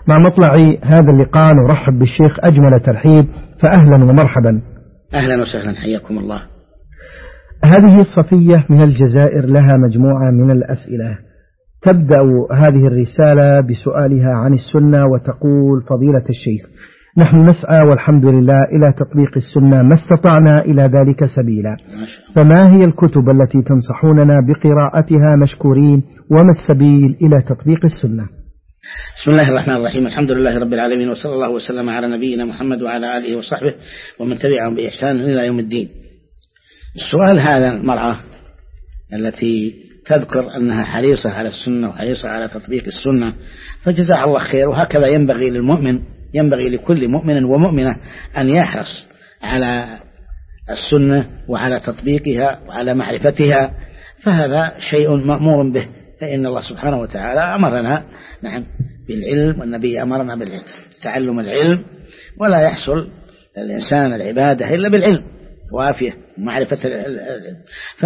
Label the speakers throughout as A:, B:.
A: مع مطلع هذا اللقاء نرحب بالشيخ أجمل ترحيب، فأهلا ومرحبا.
B: أهلا وسهلا، حياكم الله.
A: هذه الصفية من الجزائر لها مجموعة من الأسئلة. تبدأ هذه الرسالة بسؤالها عن السنة وتقول: فضيلة الشيخ، نحن نسعى والحمد لله إلى تطبيق السنة ما استطعنا إلى ذلك سبيلا، فما هي الكتب التي تنصحوننا بقراءتها مشكورين، وما السبيل إلى تطبيق السنة؟
B: بسم الله الرحمن الرحيم، الحمد لله رب العالمين، وصلى الله وسلم على نبينا محمد وعلى آله وصحبه ومن تبعهم بإحسان إلى يوم الدين. السؤال هذا، المرأة التي تذكر أنها حريصة على السنة وحريصة على تطبيق السنة، فجزاها الله خير. وهكذا ينبغي للمؤمن، ينبغي لكل مؤمن ومؤمنة أن يحرص على السنة وعلى تطبيقها وعلى معرفتها، فهذا شيء مأمور به، فإن الله سبحانه وتعالى أمرنا بالعلم، والنبي أمرنا بالتعلم العلم، ولا يحصل للإنسان العبادة إلا بالعلم وافية ومعرفة العلم.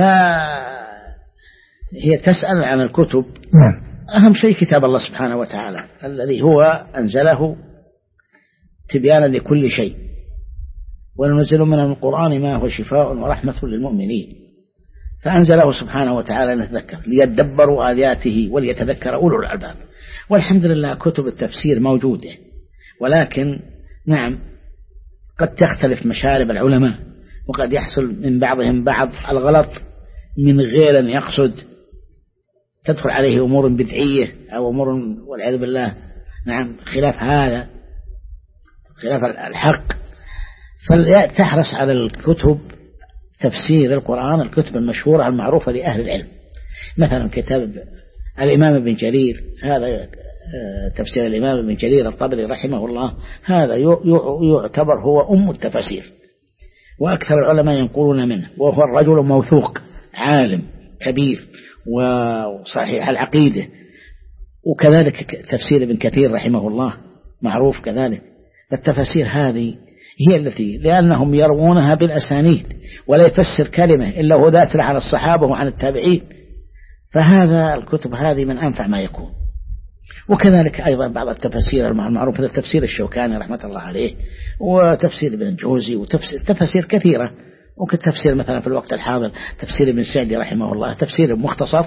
B: فهي تسأل عن الكتب. أهم شيء كتاب الله سبحانه وتعالى الذي هو أنزله تبيانا لكل شيء، وننزل من القرآن ما هو شفاء ورحمة للمؤمنين، فأنزله سبحانه وتعالى نتذكر ليدبروا آياته وليتذكر أولو الألباب. والحمد لله كتب التفسير موجودة، ولكن نعم قد تختلف مشارب العلماء، وقد يحصل من بعضهم بعض الغلط من غير أن يقصد، تدخل عليه أمور بدعية أو أمور والعياذ بالله خلاف هذا، خلاف الحق. فلتحرص على الكتب تفسير القرآن، الكتب المشهورة المعروفة لأهل العلم، مثلا كتاب الإمام ابن جرير، هذا تفسير الإمام ابن جرير الطبري رحمه الله، هذا يعتبر هو أم التفاسير، وأكثر العلماء ينقلون منه، وهو الرجل موثوق عالم كبير وصحيح العقيدة. وكذلك تفسير ابن كثير رحمه الله معروف كذلك. فالتفاسير هذه هي التي، لأنهم يروونها بالأسانيد، ولا يفسر كلمة إلا هو ذاتر عن الصحابة وعن التابعين، فهذا الكتب هذه من أنفع ما يكون. وكذلك أيضا بعض التفاسير المعروفة، تفسير الشوكاني رحمة الله عليه، وتفسير ابن الجوزي، وتفسير كثيرة. وكتفسير مثلا في الوقت الحاضر تفسير ابن سعدي رحمه الله، تفسير مختصر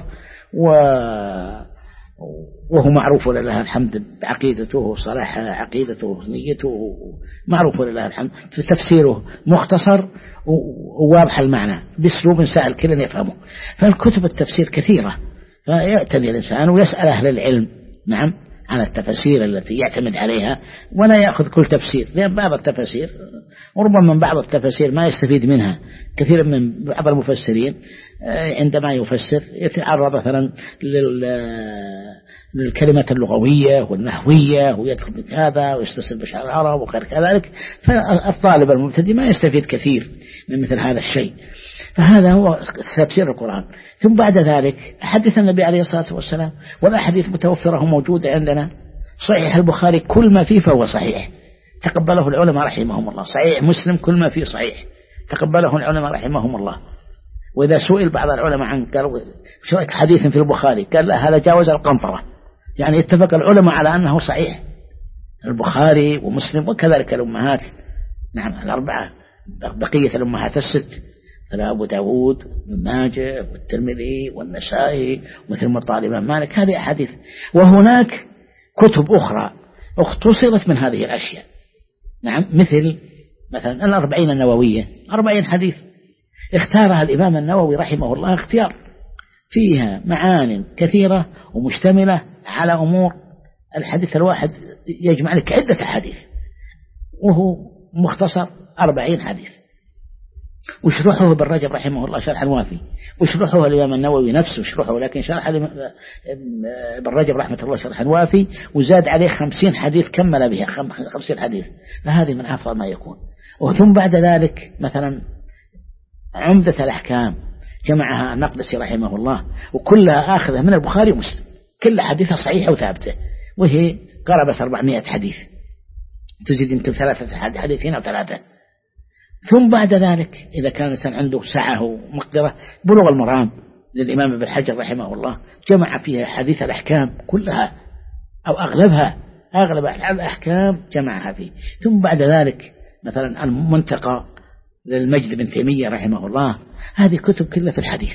B: وهو معروف لله الحمد بعقيدته وصلاح عقيدته ونيته، معروف لله الحمد، في تفسيره مختصر وواضح المعنى بأسلوب سهل كل يفهمه. فالكتب التفسير كثيرة، فيعتني الإنسان ويسأل أهل العلم عن التفاسير التي يعتمد عليها، ولا يأخذ كل تفسير، لأن بعض التفاسير وربما من بعض التفاسير ما يستفيد منها كثير من بعض المفسرين. عندما يفسر يتعرض مثلا للكلمة اللغوية والنحوية، ويدخل بهذا ويستصل بشعر العرب وغير كذلك، فالطالب المبتدئ ما يستفيد كثير من مثل هذا الشيء. فهذا هو تفسير القرآن. ثم بعد ذلك حديث النبي عليه الصلاة والسلام، والأحاديث متوفرة موجودة عندنا. صحيح البخاري كل ما فيه فهو صحيح، تقبله العلماء رحمهم الله. صحيح مسلم كل ما فيه صحيح، تقبله العلماء رحمهم الله. وإذا سئل بعض العلماء عن قالوا شو رأيك حديث في البخاري، قال لا هذا جاوز القنطرة، يعني اتفق العلماء على أنه صحيح، البخاري ومسلم وكذلك الأمهات الأربعة، بقية الأمهات الست، أبو داود وابن ماجه والترمذي والنسائي ومثل مطالب الإمام مالك، هذه أحاديث. وهناك كتب أخرى اختصرت من هذه الأشياء، مثلا الأربعين النووية، 40 حديث اختارها الإمام النووي رحمه الله اختيار، فيها معان كثيرة ومشتملة على أمور. الحديث الواحد يجمع لك عدة حديث، وهو مختصر 40 حديث. وشرحه ابن رجب رحمه الله شرحا وافي، وشرحه الإمام النووي نفسه شرحه، لكن شرح ابن رجب رحمه الله شرحا وافي، وزاد عليه 50 حديث كمل بها 50 حديث. فهذه من أفضل ما يكون. وثم بعد ذلك مثلا عمدة الأحكام جمعها المقدسي رحمه الله، وكلها آخذة من البخاري ومسلم، كل حديثها صحيحة وثابتة، وهي قرابة 400 حديث، تزيد يمكن 3 حديثين أو 3. ثم بعد ذلك إذا كان الإنسان عنده سعة ومقدرة، بلوغ المرام للإمام ابن حجر رحمه الله جمع فيها حديث الأحكام كلها أو أغلبها أغلب الأحكام جمعها فيه. ثم بعد ذلك مثلا المنتقى للمجد بن تيمية رحمه الله، هذه كتب كلها في الحديث،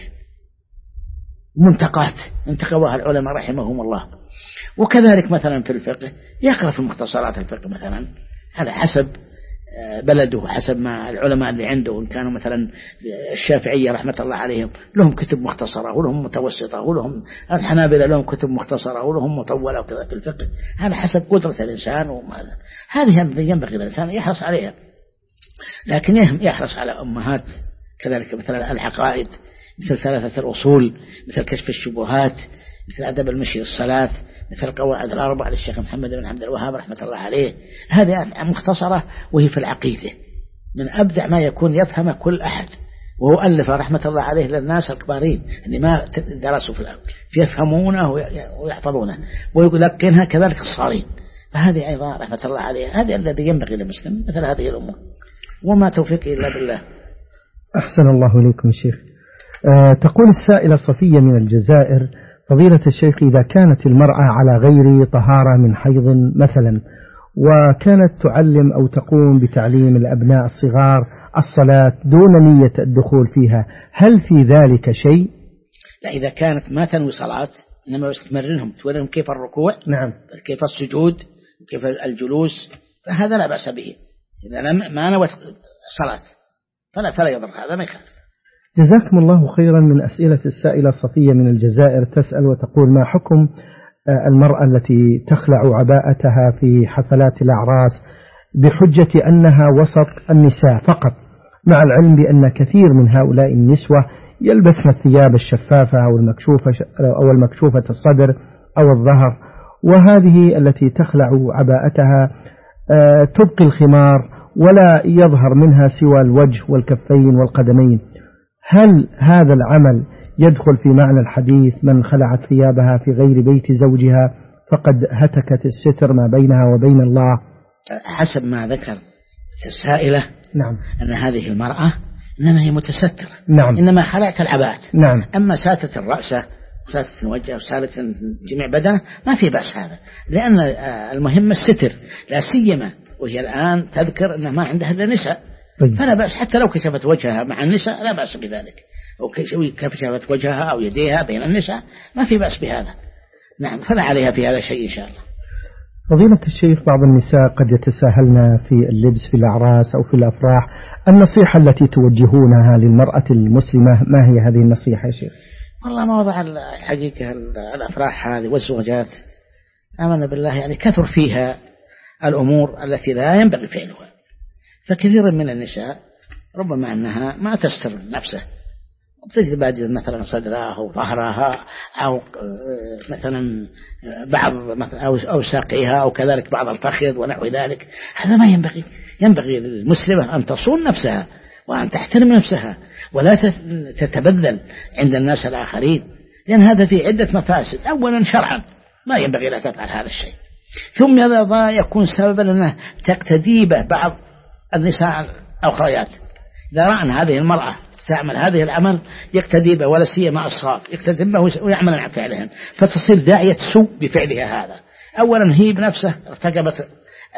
B: منتقات انتقوها العلماء رحمهم الله. وكذلك مثلا في الفقه يقرأ في مختصرات الفقه مثلا على حسب بلده وحسب ما العلماء اللي عنده، إن كانوا مثلا الشافعية رحمة الله عليهم لهم كتب مختصرة ولهم متوسطة، ولهم الحنابلة لهم كتب مختصرة ولهم مطولة وكذا في الفقه، على حسب قدرة الإنسان. هذه ينبغي الإنسان يحرص عليها، لكن يحرص على أمهات كذلك مثلا العقائد، مثل ثلاثة الأصول، مثل كشف الشبهات، مثل أدب المشي والصلاة، مثل القواعد الأربع للشيخ محمد بن عبد الوهاب رحمة الله عليه. هذه مختصرة وهي في العقيدة من أبدع ما يكون، يفهم كل أحد، وهو ألف رحمة الله عليه للناس الكبارين اللي ما درسوا في الأول يفهمونه ويحفظونه ويلقنها كذلك الصغيرين. فهذه أيضا رحمة الله عليه هذا الذي ينبغي للمسلم مثل هذه الأمور، وما توفيقي إلا بالله.
A: أحسن الله إليكم شيخ. تقول السائلة صفية من الجزائر: فضيلة الشيخ، إذا كانت المرأة على غير طهارة من حيض مثلا، وكانت تعلم أو تقوم بتعليم الأبناء الصغار الصلاة دون نية الدخول فيها، هل في ذلك شيء؟
B: لا، إذا كانت ما تنوي صلاة إنما تمرنهم توريهم كيف الركوع، نعم، كيف السجود، كيف الجلوس، فهذا لا بأس به. إذا ما نوت صلاة فلا يضر، هذا ما يخالف.
A: جزاكم الله خيرا. من أسئلة السائلة صفية من الجزائر تسأل وتقول: ما حكم المرأة التي تخلع عباءتها في حفلات الأعراس بحجة أنها وسط النساء فقط، مع العلم بأن كثير من هؤلاء النسوة يلبسن الثياب الشفافة أو المكشوفة الصدر أو الظهر، وهذه التي تخلع عباءتها تبقي الخمار ولا يظهر منها سوى الوجه والكفين والقدمين، هل هذا العمل يدخل في معنى الحديث: من خلعت ثيابها في غير بيت زوجها فقد هتكت الستر ما بينها وبين الله؟
B: حسب ما ذكر السائلة، نعم، أن هذه المرأة إنما هي متسترة، نعم، إنما خلعت العباءات، نعم، أما ساتت الرأس وساتت الوجه وساتت جميع بدنه ما في بأس هذا، لأن المهم الستر، لا سيما وهي الآن تذكر أنها ما عندها إلا نساء، فلا بأس حتى لو كشفت وجهها مع النساء لا بأس بذلك، أو كشفت وجهها أو يديها بين النساء ما في بأس بهذا، نعم، فلا عليها في هذا شيء إن شاء الله.
A: فضيلة الشيخ، بعض النساء قد يتساهلن في اللبس في الأعراس أو في الأفراح، النصيحة التي توجهونها للمرأة المسلمة ما هي هذه النصيحة يا شيخ؟
B: والله موضع الحقيقة الأفراح هذه والزواجات آمنا بالله يعني كثر فيها الأمور التي لا ينبغي فعلها، فكثير من النساء ربما أنها ما تستر نفسه، تجد بادية مثلا صدرها أو ظهرها أو مثلا بعض أو ساقيها أو كذلك بعض الفخذ ونحو ذلك. هذا ما ينبغي للمسلمة أن تصون نفسها وأن تحترم نفسها ولا تتبذل عند الناس الآخرين، لأن هذا في عدة مفاسد. أولا شرعا ما ينبغي لا تفعل هذا الشيء، ثم هذا يكون سببا أنه تقتدي به بعض النساء الأخريات، إذا رأى أن هذه المرأة تعمل هذه العمل يقتدي به، ولا سيما الصغار يقتدي به ويعمل عن فعلهن، فتصير داعية سوء بفعلها هذا. أولا هي بنفسه ارتكبت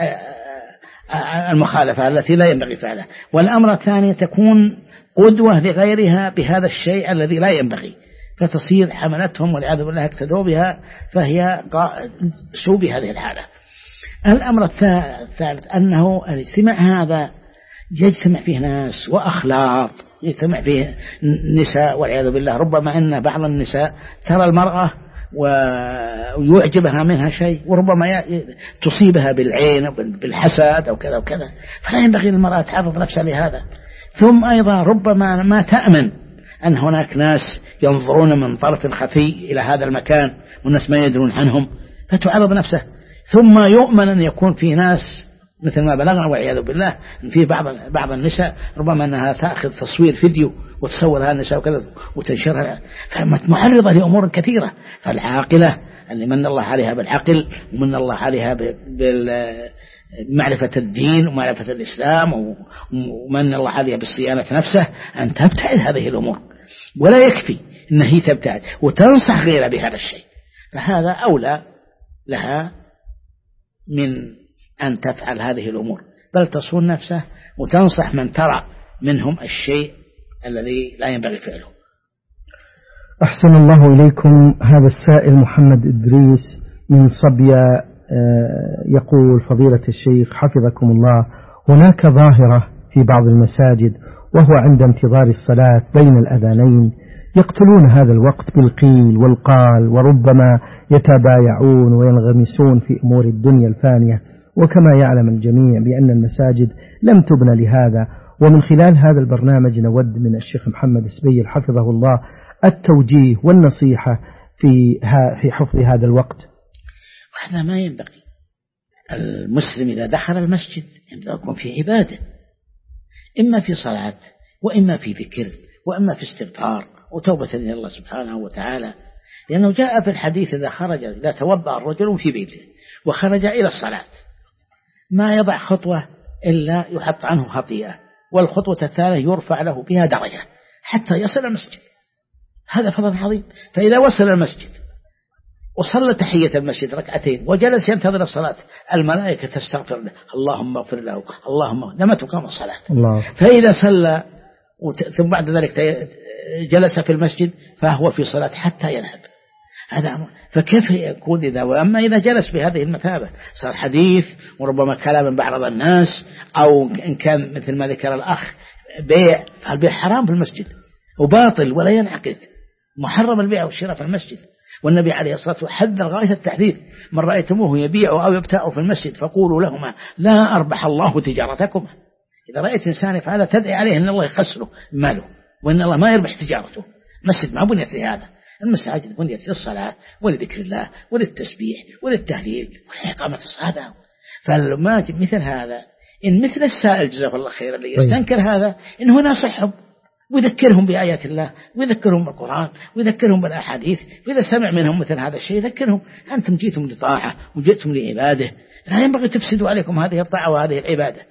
B: المخالفة التي لا ينبغي فعلها، والأمر الثاني تكون قدوة لغيرها بهذا الشيء الذي لا ينبغي، فتصير حملتهم والعياذ بالله اقتدوا بها فهي سوء بهذه الحالة. الأمر الثالث أنه الاجتماع هذا يجتمع فيه ناس وأخلاق، يجتمع فيه نساء والعياذ بالله، ربما أن بعض النساء ترى المرأة ويعجبها منها شيء وربما تصيبها بالعين بالحسد أو كذا وكذا، فلا ينبغي للمرأة تعرض نفسها لهذا. ثم أيضا ربما ما تأمن أن هناك ناس ينظرون من طرف خفي إلى هذا المكان والناس ما يدرون عنهم فتعرض نفسه. ثم يؤمن أن يكون في ناس مثل ما بلغنا والعياذ بالله في بعض النساء ربما أنها تأخذ تصوير فيديو وتصور هذا النساء وكذا وتنشرها، فمعرضة لأمور كثيرة. فالعاقلة اللي من الله عليها بالعقل ومن الله عليها بمعرفة الدين ومعرفة الإسلام ومن الله عليها بالصيانة نفسه أن تبتعد هذه الأمور، ولا يكفي أن هي تبتعد وتنصح غيرها بهذا الشيء، فهذا أولى لها من أن تفعل هذه الأمور، بل تصون نفسه وتنصح من ترى منهم الشيء الذي لا ينبغي فعله.
A: أحسن الله إليكم. هذا السائل محمد إدريس من صبيا يقول: فضيلة الشيخ حفظكم الله، هناك ظاهرة في بعض المساجد وهو عند انتظار الصلاة بين الأذانين يقتلون هذا الوقت بالقيل والقال، وربما يتبايعون وينغمسون في أمور الدنيا الفانية، وكما يعلم الجميع بأن المساجد لم تبنى لهذا. ومن خلال هذا البرنامج نود من الشيخ محمد سبيل حفظه الله التوجيه والنصيحة في حفظ هذا الوقت.
B: وهذا ما ينبغي. المسلم إذا دخل المسجد ينبغي يكون في عبادة، إما في صلاة وإما في ذكر وإما في استغفار وتوبة إلى الله سبحانه وتعالى، لأنه جاء في الحديث إذا توضأ الرجل في بيته وخرج إلى الصلاة ما يضع خطوة إلا يحط عنه خطيئة، والخطوة الثانية يرفع له بها درجة حتى يصل المسجد. هذا فضل عظيم. فإذا وصل المسجد وصلى تحية المسجد ركعتين وجلس ينتظر الصلاة، الملائكة تستغفر له: اللهم اغفر له، اللهم، لما تقام الصلاة الله. فإذا صلى ثم بعد ذلك جلس في المسجد فهو في صلاة حتى يذهب. هذا فكيف يكون إذا، وأما إذا جلس بهذه المثابة صار حديث وربما كلام من بعض الناس، أو إن كان مثل ما ذكر الأخ بيع، فالبيع حرام في المسجد وباطل ولا ينعقد، محرم البيع والشراء في المسجد. والنبي عليه الصلاة والسلام حذر غاية التحذير: من رأيتموه يبيع أو يبتاع في المسجد فقولوا لهما لا أربح الله تجارتكما. إذا رأيت إنسان يفعل تدعي عليه أن الله يخسره ماله وأن الله ما يربح تجارته. المسجد ما بنيت لهذا، المساجد بنيت للصلاة ولذكر الله وللتسبيح وللتهليل ولإقامة الصلاة. فالما مثل هذا، إن مثل السائل جزاه الله خير اللي يستنكر هذا، إنه ناصحهم ويذكرهم بآيات الله ويذكرهم بالقرآن ويذكرهم بالأحاديث، وإذا سمع منهم مثل هذا الشيء يذكرهم: أنتم جيتم لطاعة وجئتم لعبادة، لا ينبغي تفسدوا عليكم هذه الطاعة وهذه العبادة.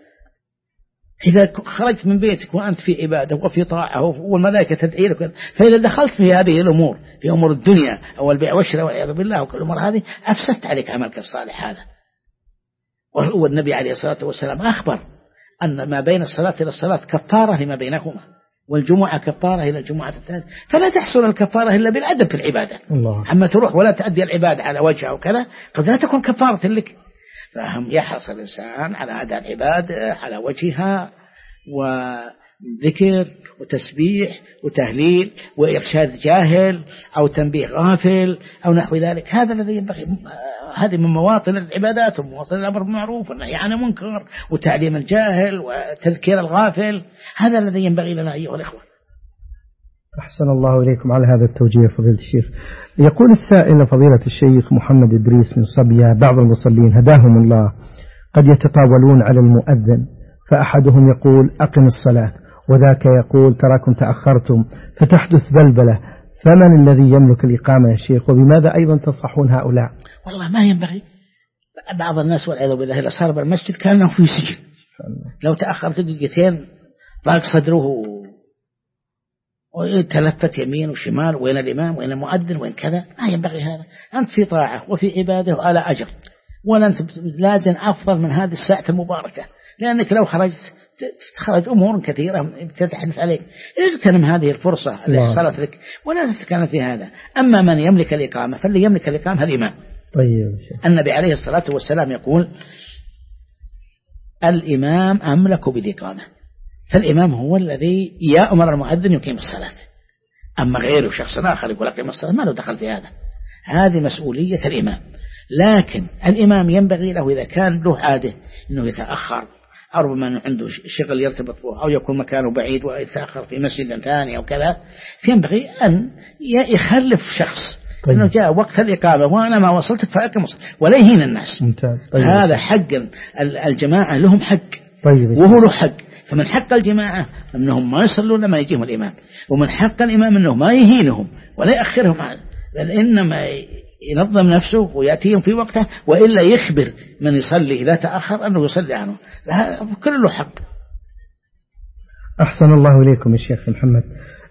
B: إذا خرجت من بيتك وأنت في عبادة وفي طاعة والملائكة تدعي لك، فإذا دخلت في هذه الأمور، في أمور الدنيا أو البيع والشراء والعياذ بالله وكل الأمور هذه، أفسدت عليك عملك الصالح هذا. والنبي عليه الصلاة والسلام أخبر أن ما بين الصلاة إلى الصلاة كفارة لما بينهما، والجمعة كفارة إلى الجمعة الثانية. فلا تحصل الكفارة إلا بالأدب في العبادة. الله. أما تروح ولا تأدي العبادة على وجهها وكذا قد لا تكون كفارة لك. فهم يحرص الإنسان على أداء العبادة على وجهها، وذكر وتسبيح وتهليل وإرشاد جاهل أو تنبيه غافل أو نحو ذلك. هذا الذي ينبغي. هذه من مواطن العبادات ومواطن الأمر بالمعروف والنهي عن المنكر وتعليم الجاهل وتذكير الغافل. هذا الذي ينبغي لنا أيها الإخوة.
A: أحسن الله إليكم على هذا التوجيه فضيلة الشيخ. يقول السائل: فضيلة الشيخ محمد إدريس من صبيا، بعض المصلين هداهم الله قد يتطاولون على المؤذن، فأحدهم يقول: أقم الصلاة، وذاك يقول: تراكم تأخرتم، فتحدث بلبلة. فمن الذي يملك الإقامة يا شيخ؟ وبماذا أيضا تنصحون هؤلاء؟
B: والله ما ينبغي. بعض الناس والعياذ بالله إذا صار بالمسجد كأنه في سجن، لو تأخر دقيقتين ضاق صدره وتلفت يمين وشمال، وين الإمام وين المؤذن وين كذا. ما ينبغي هذا. أنت في طاعة وفي عبادة وعلى أجر، ولا أنت لازم أفضل من هذه الساعة المباركة، لأنك لو خرجت تخرج أمور كثيرة تتحدث عليك. اغتنم هذه الفرصة التي صارت لك ولا تتكلم في هذا. أما من يملك الإقامة فاللي يملك الإقامة الإمام.
A: طيب.
B: النبي عليه الصلاة والسلام يقول: الإمام أملك بالإقامة. فالإمام هو الذي يأمر المؤذن يقيم الصلاة. أما غيره شخص آخر يقول أقيم الصلاة ما له دخل في هذا. هذه مسؤولية الإمام. لكن الإمام ينبغي له إذا كان له عادة أنه يتأخر، أو ربما عنده شغل يرتبط به، أو يكون مكانه بعيد ويتأخر في مسجد ثاني أو كذا، فينبغي أن يخلف شخص أنه جاء وقت الإقامة وأنا ما وصلت فأقم الصلاة ولا يهين الناس.
A: طيب.
B: هذا حق الجماعة، لهم حق.
A: طيب.
B: وهو له حق. فمن حق الجماعة أنهم ما يصلون لما يجيهم الإمام، ومن حق الإمام أنه ما يهينهم ولا يأخرهم، بل إنما ينظم نفسه ويأتيهم في وقته، وإلا يخبر من يصلي إذا تأخر أنه يصلي عنه. كل له حق.
A: أحسن الله إليكم يا شيخ محمد.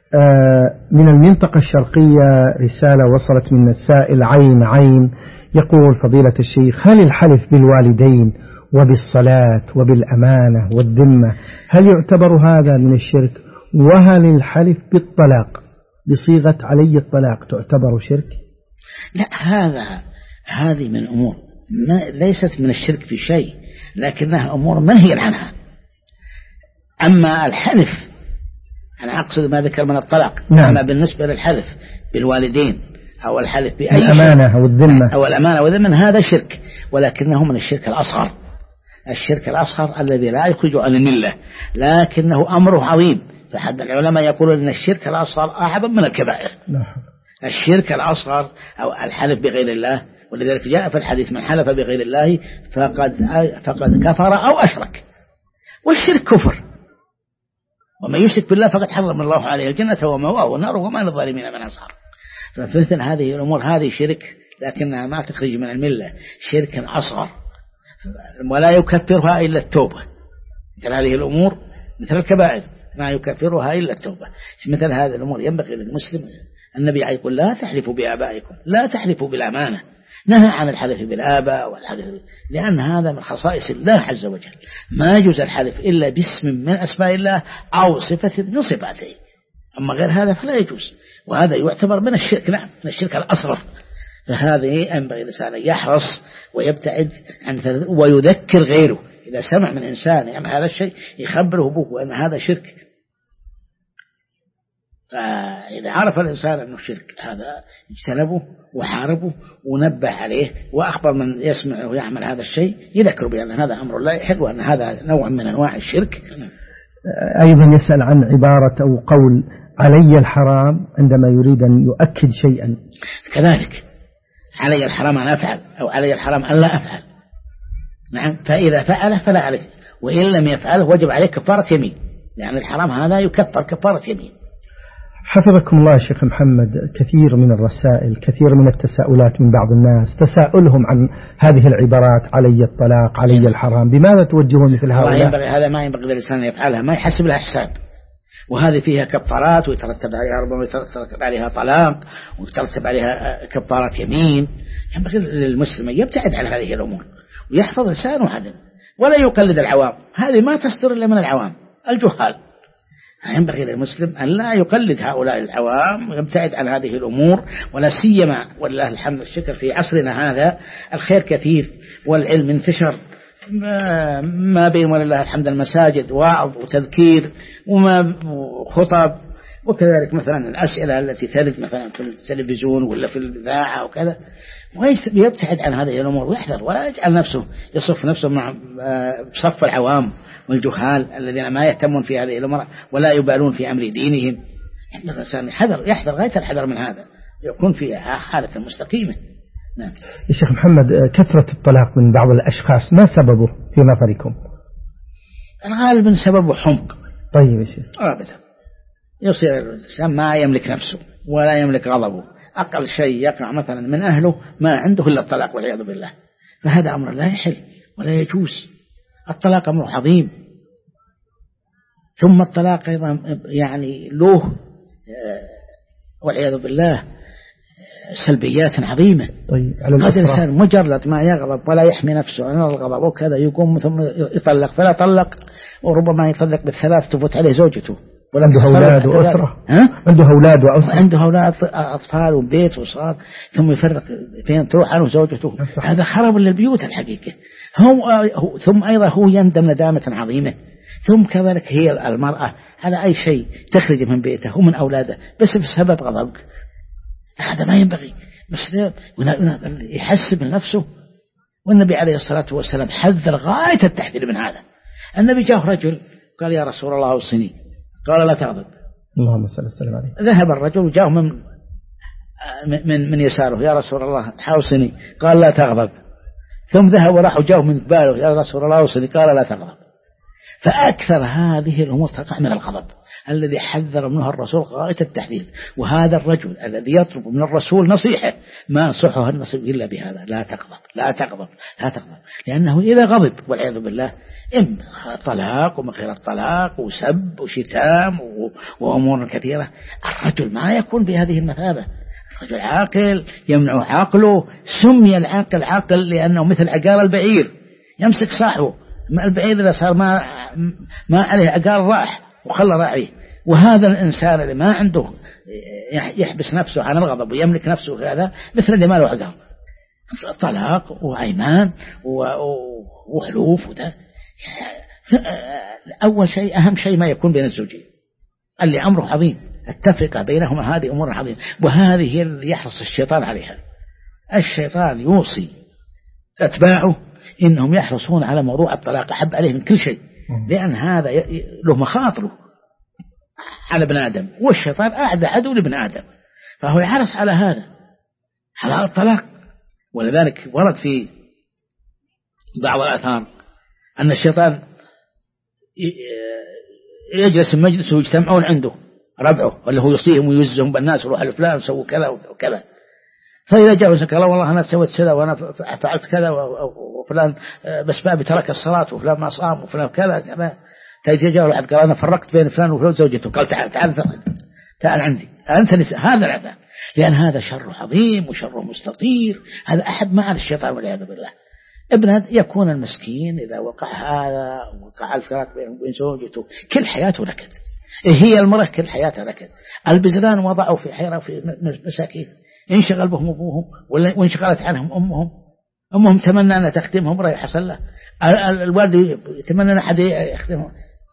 A: من المنطقة الشرقية رسالة وصلت من السائل عين يقول: فضيلة الشيخ، هل الحلف بالوالدين وبالصلاة وبالأمانة والذمة هل يعتبر هذا من الشرك؟ وهل الحلف بالطلاق بصيغة علي الطلاق تعتبر شرك؟
B: لا، هذه من أمور ليست من الشرك في شيء، لكنها أمور منهي عنها. أما الحلف، أنا أقصد ما ذكر من الطلاق.
A: نعم.
B: أما بالنسبة للحلف بالوالدين أو الحلف بأي
A: الأمانة والذمة
B: أو الأمانة والذمة هذا شرك، ولكنه من الشرك الأصغر. الشرك الأصغر الذي لا يخرج عن الملة، لكنه أمره عظيم. فحد العلماء يقولون أن الشرك الأصغر أعظم من الكبائر. الشرك الأصغر أو الحلف بغير الله، ولذلك جاء في الحديث: من حلف بغير الله فقد كفر أو أشرك. والشرك كفر، ومن يشرك بالله فقد حرم الله عليه الجنة ومأواه النار وما للظالمين من أنصار. فمثل هذه الأمور هذه شرك، لكنها ما تخرج من الملة، شرك أصغر ولا يكفرها إلا التوبة. مثل هذه الأمور مثل الكبائر ما يكفرها إلا التوبة. مثل هذه الأمور ينبغي للمسلم. النبي يقول: لا تحلفوا بآبائكم، لا تحلفوا بالأمانة. نهى عن الحلف بالآباء والحلف، لأن هذا من خصائص الله عز وجل. ما يجوز الحلف إلا باسم من أسماء الله أو صفة من صفاته، أما غير هذا فلا يجوز، وهذا يعتبر من الشرك. نعم، من الشرك الأصغر. فهذا ينبغي الإنسان يحرص ويبتعد عن ويذكر غيره إذا سمع من إنسان يعمل هذا الشيء يخبره به وأن هذا شرك. فإذا عرف الإنسان أنه شرك هذا اجتنبه وحاربه ونبه عليه، وأخبر من يسمع ويعمل هذا الشيء يذكر بأن هذا أمر لا يحل وأن هذا نوع من أنواع الشرك.
A: أيضا يسأل عن عبارة أو قول علي الحرام عندما يريد أن يؤكد شيئا.
B: كذلك علي الحرام أن أفعل أو علي الحرام أن لا أفعل. نعم، فإذا فعله فلا عليه، وإن لم يفعله وجب عليه كفارة يمين، لأن الحرام هذا يكفر كفارة يمين.
A: حفظكم الله شيخ محمد، كثير من الرسائل، كثير من التساؤلات من بعض الناس، تساؤلهم عن هذه العبارات علي الطلاق علي الحرام، بماذا توجهون مثل هؤلاء؟
B: هذا ما ينبغي للإنسان يفعلها، ما يحسب لها حساب، وهذه فيها كفارات ويترتب عليها ربما يترتب عليها طلاق ويترتب عليها كفارات يمين. ينبغي للمسلم يبتعد عن هذه الأمور ويحفظ لسانه هذا، ولا يقلد العوام. هذه ما تصدر إلا من العوام الجهال. ينبغي للمسلم أن لا يقلد هؤلاء العوام ويبتعد عن هذه الأمور، ولا سيما ولله الحمد والشكر في عصرنا هذا الخير كثير والعلم انتشر، ما بين ولله الحمد المساجد وعظ وتذكير وخطب، وكذلك مثلا الأسئلة التي ترد مثلا في التلفزيون ولا في الإذاعة وكذا، ويبتعد عن هذه الأمور ويحذر، ولا يجعل نفسه يصف نفسه مع صف العوام والجهال الذين ما يهتمون في هذه الأمور ولا يبالون في أمر دينهم. الإنسان يحذر غاية الحذر من هذا، يكون في حالة مستقيمة. نعم.
A: يا شيخ محمد، كثرة الطلاق من بعض الأشخاص ما سببه في نظركم؟
B: الغالب سببه حمق.
A: طيب يا شيخ.
B: أبدا، يصير الإنسان ما يملك نفسه ولا يملك غضبه، أقل شيء يقع مثلا من أهله ما عنده إلا الطلاق والعياذ بالله، فهذا أمر لا يحل ولا يجوز. الطلاق أمر عظيم، ثم الطلاق أيضا يعني له والعياذ بالله سلبيات عظيمة.
A: طيب،
B: قد الإنسان مجرد ما يغضب ولا يحمي نفسه عن الغضب وكذا يقوم ثم يطلق، فلا طلق وربما يطلق بالثلاث تفوت عليه زوجته،
A: عنده أولاد وأسرة، عنده أولاد
B: أطفال وبيت وصار، ثم يفرق فين تروح عنه زوجته. هذا خرب للبيوت الحقيقة. ثم أيضا هو يندم ندامة عظيمة. ثم كذلك هي المرأة على أي شيء تخرج من بيته ومن أولاده بس بسبب غضبك، هذا ما ينبغي. بس يحسب من نفسه، والنبي عليه الصلاة والسلام حذر غاية التحذير من هذا. النبي جاء رجل قال: يا رسول الله أوصني، قال: لا تغضب.
A: اللهم صل وسلم عليه.
B: ذهب الرجل وجاءه من يساره: يا رسول الله أوصني، قال: لا تغضب. ثم ذهب وراح وجاءه من قباله: يا رسول الله أوصني، قال: لا تغضب. فأكثر هذه الأمور تقع من الغضب الذي حذر منها الرسول غاية التحذير. وهذا الرجل الذي يطلب من الرسول نصيحة ما ينصحه النصيحة إلا بهذا: لا تغضب لا تغضب لا تغضب. لأنه إذا غضب والعياذ بالله إما طلاق ومغير الطلاق وسب وشتام وأمور كثيرة. الرجل ما يكون بهذه المثابة. الرجل عاقل يمنع عقله. سمي العاقل عاقل لأنه مثل عقار البعير، يمسك صاحبه. البعير إذا صار ما عليه عقار راح وخلى راعيه. وهذا الإنسان اللي ما عنده يحبس نفسه عن الغضب ويملك نفسه، هذا مثل اللي ما له عقار، طلاق وأيمان وحلوف وده. أول شيء أهم شيء ما يكون بين الزوجين اللي أمره عظيم، التفرقة بينهما هذه أمور عظيمة، وهذه هي اللي يحرص الشيطان عليها. الشيطان يوصي أتباعه إنهم يحرصون على موضوع الطلاق أحب عليه من كل شيء، لأن هذا له مخاطره على ابن آدم، والشيطان أعدى عدو لابن آدم، فهو يحرص على هذا، على الطلاق. ولذلك ورد في بعض الآثار أن الشيطان يجلس المجلس ويجتمعون عنده ربعه اللي هو يصيهم ويوزهم بالناس وروح لفلان سووا كذا وكذا. فإذا جاء وسكر والله أنا سويت كذا وأنا فعلت كذا وفلان بس بابي ترك الصلاة وفلان ما صام وفلان كذا كذا. جاء واحد قال أنا فرقت بين فلان وفلان زوجته، قال تعال عندي أنت هذا العذاب، لأن هذا شر عظيم وشر مستطير. هذا أحد ما على الشيطان والعياذ بالله. ابن يكون المسكين إذا وقع هذا وقع الفراق بينه وبين زوجته كل حياته نكد. هي المرأة كل حياتها نكد. البزران وضعوا في حيرة في مساكين، انشغل بهم أبوهم وانشغلت عنهم أمهم تمنى أن تخدمهم رأي حصل له. الوالد يتمنى أن أحد يخدمهم،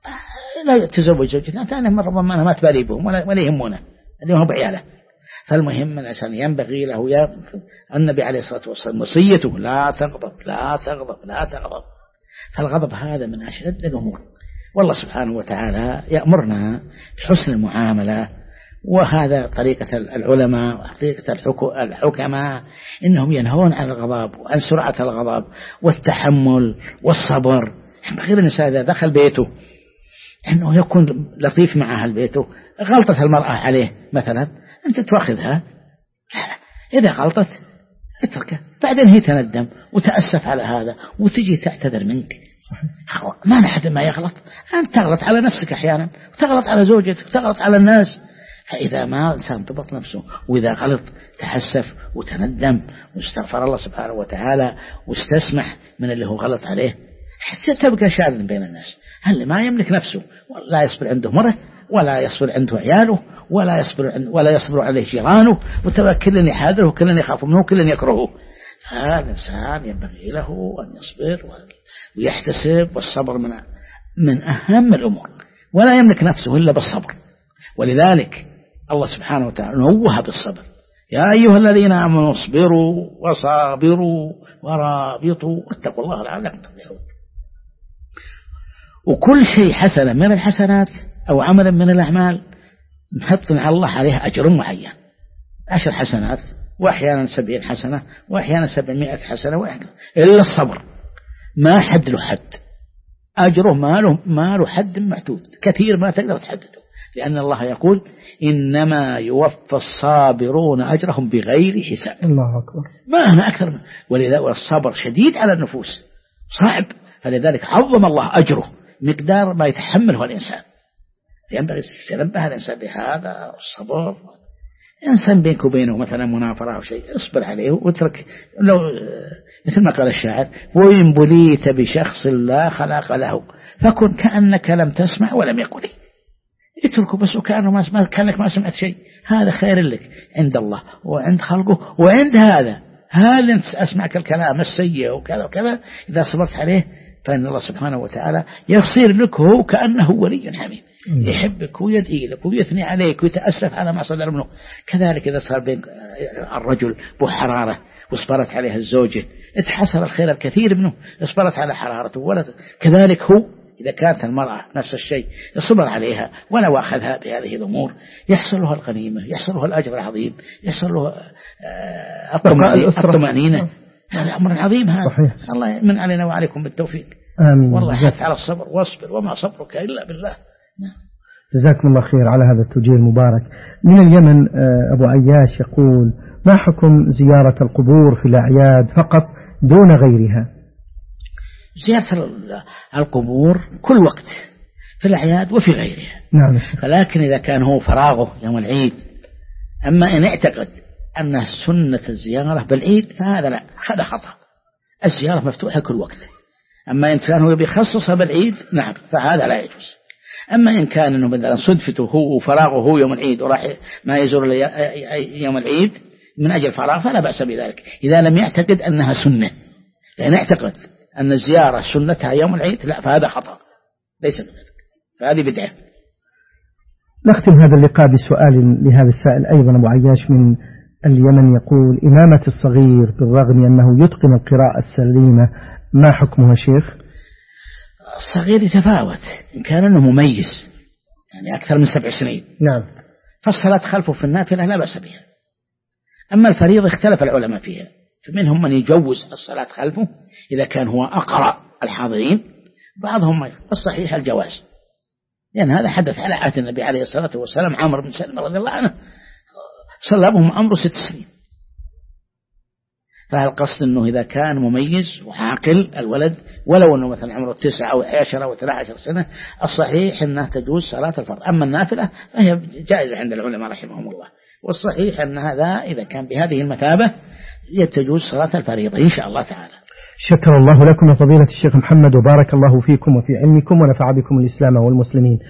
B: لا يتزوج زوجته ثانية مرة ربما أنا ما تبالي بهم ولا يهمونه اليوم بعياله. فالمهم الإنسان ينبغي له النبي عليه الصلاة والسلام وصيته لا تغضب لا تغضب لا تغضب. فالغضب هذا من أشد الأمور، والله سبحانه وتعالى يأمرنا بحسن المعاملة، وهذا طريقة العلماء وطريقة الحكماء، إنهم ينهون عن الغضب وعن سرعة الغضب والتحمل والصبر. غير الإنسان إذا دخل بيته أنه يكون لطيف مع أهل بيته. غلطة المرأة عليه مثلا أنت تأخذها، إذا غلطت اتركها، بعدين هي تندم وتأسف على هذا وتجي تعتذر منك. ما نحد ما يغلط، أنت تغلط على نفسك أحيانا وتغلط على زوجتك وتغلط على الناس. فإذا ما إنسان ضبط نفسه وإذا غلط تحسف وتندم واستغفر الله سبحانه وتعالى واستسمح من اللي هو غلط عليه، تبقى شاذ بين الناس. هل ما يملك نفسه ولا يصبر عنده مرة ولا يصبر عنده عياله ولا يصبر عليه جيرانه، وتبقى كل يحاذره وكل يخاف منه وكل يكرهه. هذا الإنسان ينبغي له أن يصبر ويحتسب، والصبر من أهم الأمور، ولا يملك نفسه إلا بالصبر. ولذلك الله سبحانه وتعالى نوه بالصبر: يا أيها الذين آمنوا اصبروا وصابروا ورابطوا واتقوا الله لعلكم تفلحون. وكل شيء حسنة من الحسنات أو عملا من الأعمال نحط على الله عليه أجر معين، 10 حسنات وأحيانا 70 حسنة وأحيانا 700 حسنة وأحيانا. إلا الصبر ما حد له حد، أجره ما له حد محدود، كثير ما تقدر تحدده، لأن الله يقول إنما يوفى الصابرون أجرهم بغير حساب.
A: الله أكبر.
B: ما أنا أكثر من ولذلك الصبر شديد على النفوس صعب، فلذلك عظم الله أجره مقدار ما يتحمله الإنسان. ينبغي تتنبه الإنسان بهذا الصبر. إنسان بينك وبينه مثلا منافرة أو شيء اصبر عليه واترك، لو مثل ما قال الشاعر: وإن بليت بشخص لا خلاق له فكن كأنك لم تسمع ولم يقل. اتركه بس وكأنه كأنك ما سمعت شيء. هذا خير لك عند الله وعند خلقه وعند هذا انت أسمعك الكلام السيء وكذا وكذا، إذا صبرت عليه فإن الله سبحانه وتعالى يصير لك هو كأنه ولي حميم، يحبك ويدعي لك ويثني عليك ويتأسف على ما صدر منه. كذلك إذا صار بين الرجل بحرارة واصبرت عليها الزوجة اتحصل الخير الكثير منه، اصبرت على حرارته. كذلك هو إذا كانت المرأة نفس الشيء يصبر عليها ولو أخذها بهذه الأمور يحصل له الغنيمة، يحصل له الأجر العظيم، يحصل له الطمأنينة. هذا أمر عظيم، هذا الله من علينا وعليكم بالتوفيق.
A: آمين.
B: والله حث على الصبر واصبر وما صبرك إلا بالله.
A: جزاكم الله خير على هذا التوجيه المبارك. من اليمن أبو عياش يقول: ما حكم زيارة القبور في الأعياد فقط دون غيرها؟
B: زيارة القبور كل وقت في الأعياد وفي غيرها.
A: نعم.
B: فلكن إذا كان هو فراغه يوم العيد، أما إن اعتقد أن سنة الزيارة بالعيد فهذا لا، هذا خطأ. الزيارة مفتوحة كل وقت. أما إن كان هو بيخصصها بالعيد نعم فهذا لا يجوز. أما إن كان إنه مثلا صدفته هو وفراغه هو يوم العيد وراح ما يزور يوم العيد من أجل فراغ فلا بأس بذلك إذا لم يعتقد أنها سنة. لأن اعتقد أن الزيارة سنتها يوم العيد لا فهذا خطأ ليس بذلك، فهذه بدعة.
A: نختم هذا اللقاء بسؤال لهذا السائل أيضا أبو عياش من اليمن يقول: إمامة الصغير بالرغم أنه يتقن القراءة السليمة ما حكمها شيخ؟
B: الصغير يتفاوت إن كان أنه مميز يعني أكثر من 7 سنين
A: نعم
B: فالصلاة خلفه في النافلة لا بأس بها. أما الفريضة اختلف العلماء فيها، فمنهم من يجوز الصلاة خلفه إذا كان هو أقرأ الحاضرين، بعضهم الصحيح الجواز، لأن هذا حدث على عهد النبي عليه الصلاة والسلام. عمرو بن سلمة رضي الله عنه صلى بهم عمره 6 سنين. فالقصد أنه إذا كان مميز وعاقل الولد ولو أنه مثلا عمره 9 أو 10 أو 12 سنة الصحيح أنها تجوز صلاة الفرض. أما النافلة فهي جائزة عند العلماء رحمهم الله، والصحيح أن هذا إذا كان بهذه المثابة تجوز صلاة الفريضة إن شاء الله تعالى.
A: شكر الله لكم يا فضيلة الشيخ محمد وبارك الله فيكم وفي علمكم ونفع بكم الإسلام والمسلمين.